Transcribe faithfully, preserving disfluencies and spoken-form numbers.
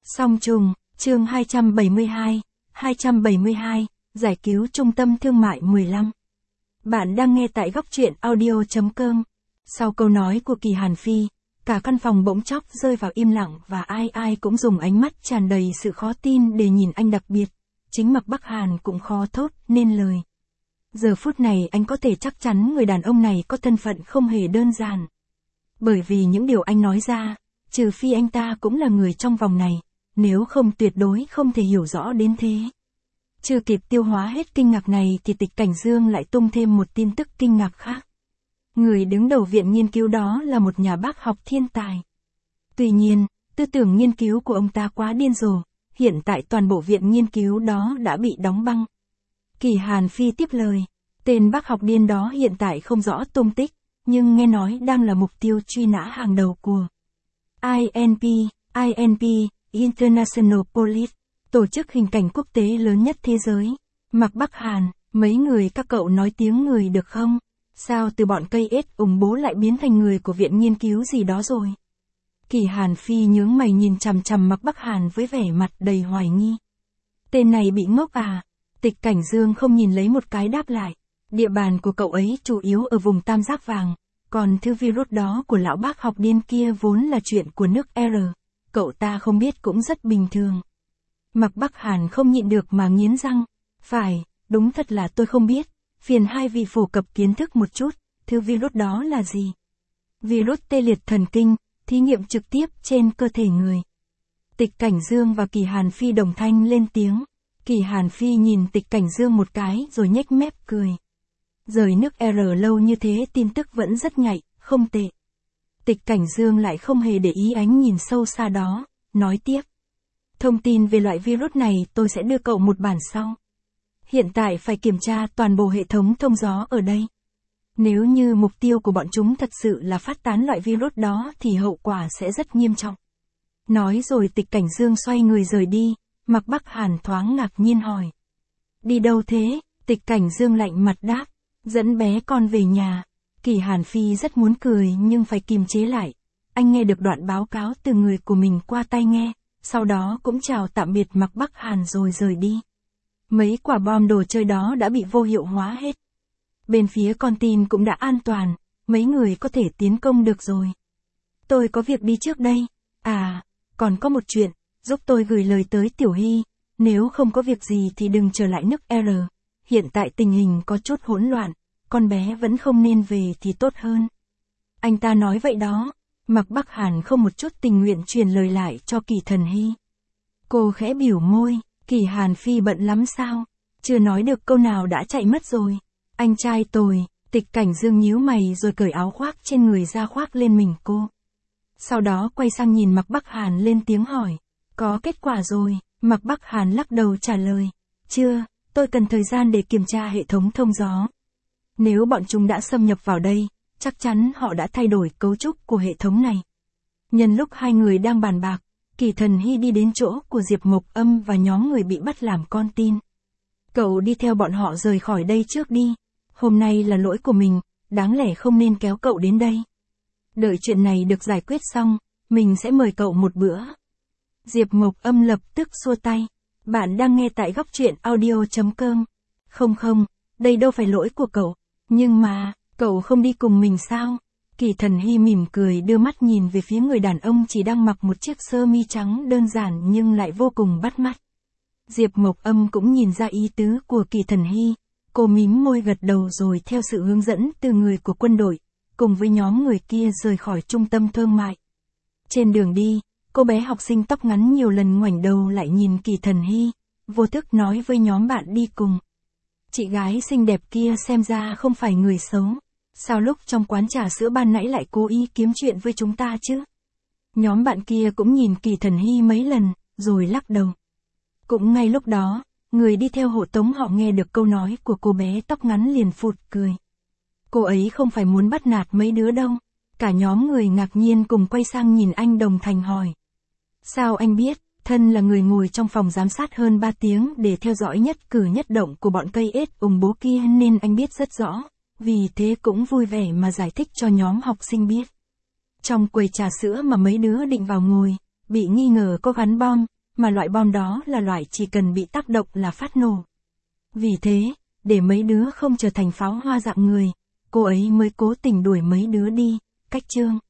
Song trùng, chương hai trăm bảy mươi hai, hai trăm bảy mươi hai, giải cứu trung tâm thương mại mười lăm. Bạn đang nghe tại góc truyện audio chấm com. Sau câu nói của Kỳ Hàn Phi, cả căn phòng bỗng chốc rơi vào im lặng và ai ai cũng dùng ánh mắt tràn đầy sự khó tin để nhìn anh, đặc biệt. Chính Mạc Bắc Hàn cũng khó thốt nên lời. Giờ phút này anh có thể chắc chắn người đàn ông này có thân phận không hề đơn giản. Bởi vì những điều anh nói ra, trừ phi anh ta cũng là người trong vòng này, nếu không tuyệt đối không thể hiểu rõ đến thế. Chưa kịp tiêu hóa hết kinh ngạc này thì Tịch Cảnh Dương lại tung thêm một tin tức kinh ngạc khác. Người đứng đầu viện nghiên cứu đó là một nhà bác học thiên tài. Tuy nhiên, tư tưởng nghiên cứu của ông ta quá điên rồ, hiện tại toàn bộ viện nghiên cứu đó đã bị đóng băng. Kỳ Hàn Phi tiếp lời, tên bác học điên đó hiện tại không rõ tung tích, nhưng nghe nói đang là mục tiêu truy nã hàng đầu của I N P, I N P, International Police, tổ chức hình cảnh quốc tế lớn nhất thế giới. Mạc Bắc Hàn, mấy người các cậu nói tiếng người được không? Sao từ bọn cây ết ủng bố lại biến thành người của viện nghiên cứu gì đó rồi? Kỳ Hàn Phi nhướng mày nhìn chằm chằm Mạc Bắc Hàn với vẻ mặt đầy hoài nghi. Tên này bị ngốc à? Tịch Cảnh Dương không nhìn lấy một cái đáp lại. Địa bàn của cậu ấy chủ yếu ở vùng tam giác vàng, còn thứ virus đó của lão bác học điên kia vốn là chuyện của nước R. Cậu ta không biết cũng rất bình thường. Mạc Bắc Hàn không nhịn được mà nghiến răng. Phải, đúng thật là tôi không biết. Phiền hai vị phổ cập kiến thức một chút, thứ virus đó là gì? Virus tê liệt thần kinh, thí nghiệm trực tiếp trên cơ thể người. Tịch Cảnh Dương và Kỳ Hàn Phi đồng thanh lên tiếng. Kỳ Hàn Phi nhìn Tịch Cảnh Dương một cái rồi nhếch mép cười. Rời nước R lâu như thế tin tức vẫn rất nhạy, không tệ. Tịch Cảnh Dương lại không hề để ý ánh nhìn sâu xa đó, nói tiếp. Thông tin về loại virus này tôi sẽ đưa cậu một bản sau. Hiện tại phải kiểm tra toàn bộ hệ thống thông gió ở đây. Nếu như mục tiêu của bọn chúng thật sự là phát tán loại virus đó thì hậu quả sẽ rất nghiêm trọng. Nói rồi Tịch Cảnh Dương xoay người rời đi, Mạc Bắc Hàn thoáng ngạc nhiên hỏi. Đi đâu thế? Tịch Cảnh Dương lạnh mặt đáp. Dẫn bé con về nhà. Kỳ Hàn Phi rất muốn cười nhưng phải kiềm chế lại. Anh nghe được đoạn báo cáo từ người của mình qua tai nghe, sau đó cũng chào tạm biệt Mạc Bắc Hàn rồi rời đi. Mấy quả bom đồ chơi đó đã bị vô hiệu hóa hết. Bên phía con tin cũng đã an toàn, mấy người có thể tiến công được rồi. Tôi có việc đi trước đây. À, còn có một chuyện, giúp tôi gửi lời tới Tiểu Hy, nếu không có việc gì thì đừng trở lại nước R. Hiện tại tình hình có chút hỗn loạn, con bé vẫn không nên về thì tốt hơn. Anh ta nói vậy đó. Mạc Bắc Hàn không một chút tình nguyện truyền lời lại cho Kỳ Thần Hy. Cô khẽ biểu môi. Kỳ Hàn Phi bận lắm sao? Chưa nói được câu nào đã chạy mất rồi. Anh trai tôi. Tịch Cảnh Dương nhíu mày rồi cởi áo khoác trên người ra khoác lên mình cô. Sau đó quay sang nhìn Mạc Bắc Hàn lên tiếng hỏi. Có kết quả rồi? Mạc Bắc Hàn lắc đầu trả lời. Chưa, tôi cần thời gian để kiểm tra hệ thống thông gió. Nếu bọn chúng đã xâm nhập vào đây, chắc chắn họ đã thay đổi cấu trúc của hệ thống này. Nhân lúc hai người đang bàn bạc, Kỳ Thần Hy đi đến chỗ của Diệp Mộc Âm và nhóm người bị bắt làm con tin. Cậu đi theo bọn họ rời khỏi đây trước đi. Hôm nay là lỗi của mình, đáng lẽ không nên kéo cậu đến đây. Đợi chuyện này được giải quyết xong, mình sẽ mời cậu một bữa. Diệp Mộc Âm lập tức xua tay. Bạn đang nghe tại góc truyện audio chấm com. Không không, đây đâu phải lỗi của cậu. Nhưng mà, cậu không đi cùng mình sao? Kỳ Thần Hy mỉm cười đưa mắt nhìn về phía người đàn ông chỉ đang mặc một chiếc sơ mi trắng đơn giản nhưng lại vô cùng bắt mắt. Diệp Mộc Âm cũng nhìn ra ý tứ của Kỳ Thần Hy. Cô mím môi gật đầu rồi theo sự hướng dẫn từ người của quân đội, cùng với nhóm người kia rời khỏi trung tâm thương mại. Trên đường đi, cô bé học sinh tóc ngắn nhiều lần ngoảnh đầu lại nhìn Kỳ Thần Hy, vô thức nói với nhóm bạn đi cùng. Chị gái xinh đẹp kia xem ra không phải người xấu. Sao lúc trong quán trà sữa ban nãy lại cố ý kiếm chuyện với chúng ta chứ? Nhóm bạn kia cũng nhìn Kỳ Thần Hy mấy lần, rồi lắc đầu. Cũng ngay lúc đó, người đi theo hộ tống họ nghe được câu nói của cô bé tóc ngắn liền phụt cười. Cô ấy không phải muốn bắt nạt mấy đứa đâu. Cả nhóm người ngạc nhiên cùng quay sang nhìn anh đồng thành hỏi. Sao anh biết? Thân là người ngồi trong phòng giám sát hơn ba tiếng để theo dõi nhất cử nhất động của bọn cây ết ủng bố kia nên anh biết rất rõ. Vì thế cũng vui vẻ mà giải thích cho nhóm học sinh biết. Trong quầy trà sữa mà mấy đứa định vào ngồi, bị nghi ngờ có gắn bom, mà loại bom đó là loại chỉ cần bị tác động là phát nổ. Vì thế, để mấy đứa không trở thành pháo hoa dạng người, cô ấy mới cố tình đuổi mấy đứa đi, cách chương.